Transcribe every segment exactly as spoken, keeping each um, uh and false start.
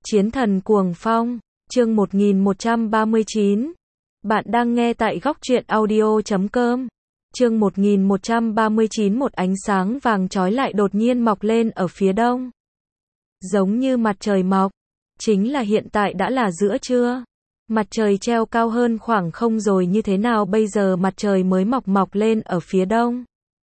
Chiến thần cuồng phong, chương một nghìn một trăm ba mươi chín. Bạn đang nghe tại góc truyện audio chấm com. Chương một nghìn một trăm ba mươi chín. Một ánh sáng vàng chói lại đột nhiên mọc lên ở phía đông. Giống như mặt trời mọc, chính là hiện tại đã là giữa trưa. Mặt trời treo cao hơn khoảng không rồi như thế nào bây giờ mặt trời mới mọc mọc lên ở phía đông.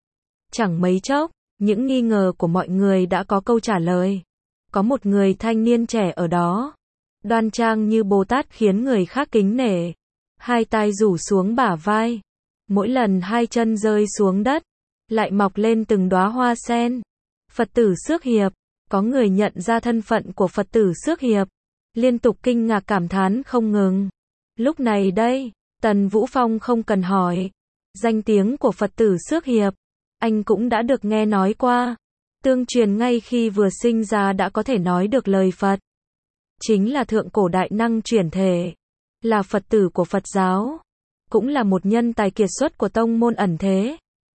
Chẳng mấy chốc, những nghi ngờ của mọi người đã có câu trả lời. Có một người thanh niên trẻ ở đó, đoan trang như Bồ Tát khiến người khác kính nể. Hai tay rủ xuống bả vai, mỗi lần hai chân rơi xuống đất, lại mọc lên từng đóa hoa sen. Phật tử Xước Hiệp, có người nhận ra thân phận của Phật tử Xước Hiệp, liên tục kinh ngạc cảm thán không ngừng. Lúc này đây, Tần Vũ Phong không cần hỏi, danh tiếng của Phật tử Xước Hiệp, anh cũng đã được nghe nói qua. Tương truyền ngay khi vừa sinh ra đã có thể nói được lời Phật. Chính là thượng cổ đại năng chuyển thể, là Phật tử của Phật giáo, cũng là một nhân tài kiệt xuất của tông môn ẩn thế.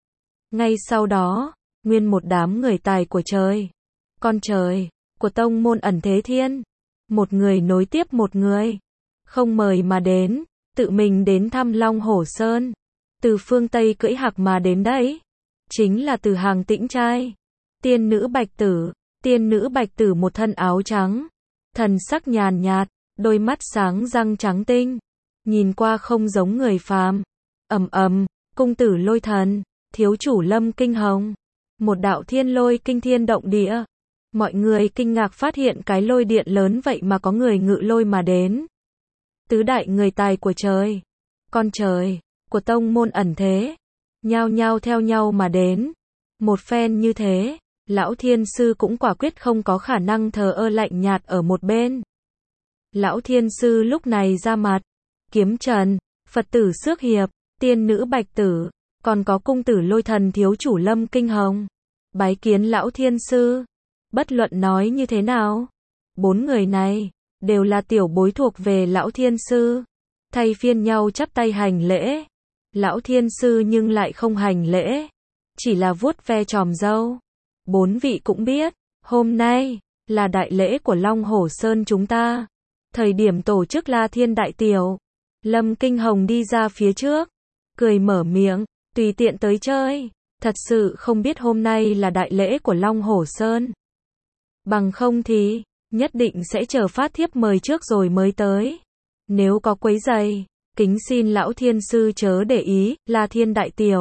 Ngay sau đó, nguyên một đám người tài của trời, con trời, của tông môn ẩn thế thiên, một người nối tiếp một người, không mời mà đến, tự mình đến thăm Long Hổ Sơn, từ phương Tây cưỡi hạc mà đến đấy, chính là từ hàng Tĩnh trai. Tiên nữ Bạch Tử, tiên nữ Bạch Tử một thân áo trắng, thần sắc nhàn nhạt, đôi mắt sáng răng trắng tinh, nhìn qua không giống người phàm. Ầm ầm, cung tử Lôi Thần, thiếu chủ Lâm Kinh Hồng, một đạo thiên lôi kinh thiên động địa. Mọi người kinh ngạc phát hiện cái lôi điện lớn vậy mà có người ngự lôi mà đến. Tứ đại người tài của trời, con trời, của tông môn ẩn thế, nhao nhao theo nhau mà đến. Một phen như thế, Lão Thiên Sư cũng quả quyết không có khả năng thờ ơ lạnh nhạt ở một bên. Lão Thiên Sư lúc này ra mặt, Kiếm Trần, Phật tử Xước Hiệp, tiên nữ Bạch Tử, còn có cung tử Lôi Thần thiếu chủ Lâm Kinh Hồng, bái kiến Lão Thiên Sư. Bất luận nói như thế nào, bốn người này đều là tiểu bối thuộc về Lão Thiên Sư, thay phiên nhau chắp tay hành lễ. Lão Thiên Sư nhưng lại không hành lễ, chỉ là vuốt ve tròm râu. Bốn vị cũng biết, hôm nay là đại lễ của Long Hổ Sơn chúng ta, thời điểm tổ chức La Thiên Đại Tiệc. Lâm Kinh Hồng đi ra phía trước, cười mở miệng, tùy tiện tới chơi, thật sự không biết hôm nay là đại lễ của Long Hổ Sơn. Bằng không thì, nhất định sẽ chờ phát thiếp mời trước rồi mới tới. Nếu có quấy rầy, kính xin Lão Thiên Sư chớ để ý. La Thiên Đại Tiệc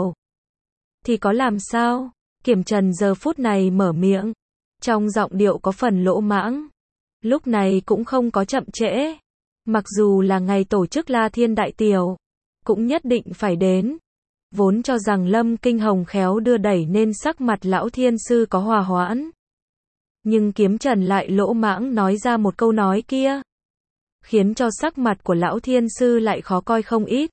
thì có làm sao? Kiểm Trần giờ phút này mở miệng, trong giọng điệu có phần lỗ mãng. Lúc này cũng không có chậm trễ, mặc dù là ngày tổ chức La Thiên Đại Tiệc, cũng nhất định phải đến. Vốn cho rằng Lâm Kinh Hồng khéo đưa đẩy nên sắc mặt Lão Thiên Sư có hòa hoãn. Nhưng Kiếm Trần lại lỗ mãng nói ra một câu nói kia, khiến cho sắc mặt của Lão Thiên Sư lại khó coi không ít.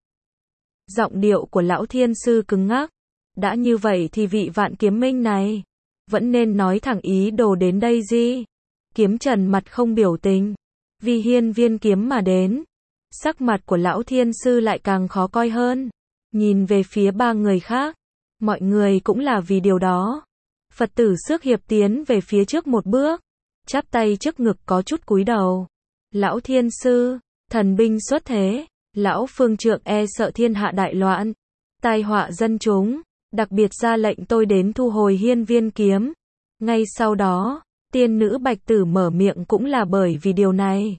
Giọng điệu của Lão Thiên Sư cứng ngắc. Đã như vậy thì vị Vạn Kiếm Minh này vẫn nên nói thẳng ý đồ đến đây gì. Kiếm Trần mặt không biểu tình, vì hiên viên kiếm mà đến. Sắc mặt của Lão Thiên Sư lại càng khó coi hơn, nhìn về phía ba người khác, mọi người cũng là vì điều đó. Phật tử Xước Hiệp tiến về phía trước một bước, chắp tay trước ngực có chút cúi đầu. Lão Thiên Sư, thần binh xuất thế, Lão Phương Trượng e sợ thiên hạ đại loạn, tai họa dân chúng, đặc biệt ra lệnh tôi đến thu hồi hiên viên kiếm. Ngay sau đó, tiên nữ Bạch Tử mở miệng cũng là bởi vì điều này.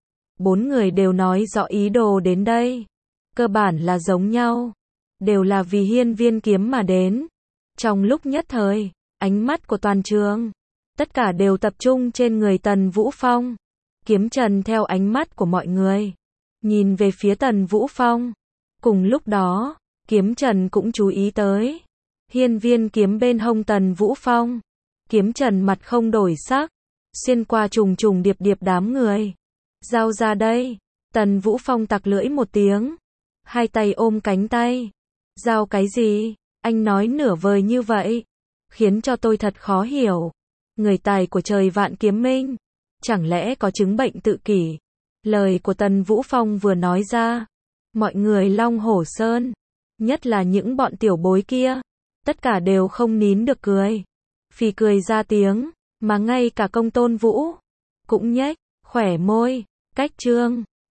Bốn người đều nói rõ ý đồ đến đây, cơ bản là giống nhau, đều là vì hiên viên kiếm mà đến. Trong lúc nhất thời, ánh mắt của toàn trường, tất cả đều tập trung trên người Tần Vũ Phong. Kiếm Trần theo ánh mắt của mọi người, nhìn về phía Tần Vũ Phong. Cùng lúc đó, Kiếm Trần cũng chú ý tới hiên viên kiếm bên hông Tần Vũ Phong. Kiếm Trần mặt không đổi sắc, xuyên qua trùng trùng điệp điệp đám người. Giao ra đây. Tần Vũ Phong tặc lưỡi một tiếng, hai tay ôm cánh tay. Giao cái gì? Anh nói nửa vời như vậy, khiến cho tôi thật khó hiểu. Người tài của trời Vạn Kiếm Minh, chẳng lẽ có chứng bệnh tự kỷ? Lời của Tần Vũ Phong vừa nói ra, mọi người Long Hổ Sơn, nhất là những bọn tiểu bối kia, tất cả đều không nín được cười, phì cười ra tiếng, mà ngay cả Công Tôn Vũ cũng nhếch khỏe môi, cách chương.